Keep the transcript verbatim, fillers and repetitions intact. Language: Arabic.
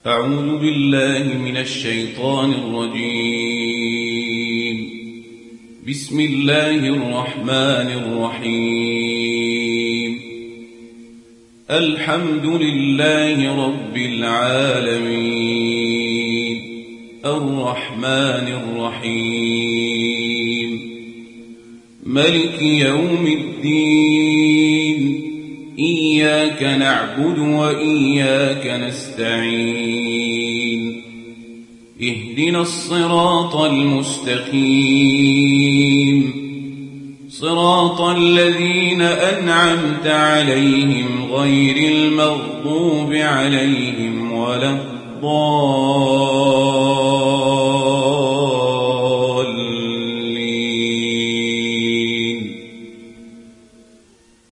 أعوذ بالله من الشيطان الرجيم. بسم الله الرحمن الرحيم. الحمد لله رب العالمين، الرحمن الرحيم، ملك يوم الدين، إياك نعبد وإياك نستعين، اهدنا الصراط المستقيم، صراط الذين أنعمت عليهم غير المغضوب عليهم ولا الضالين.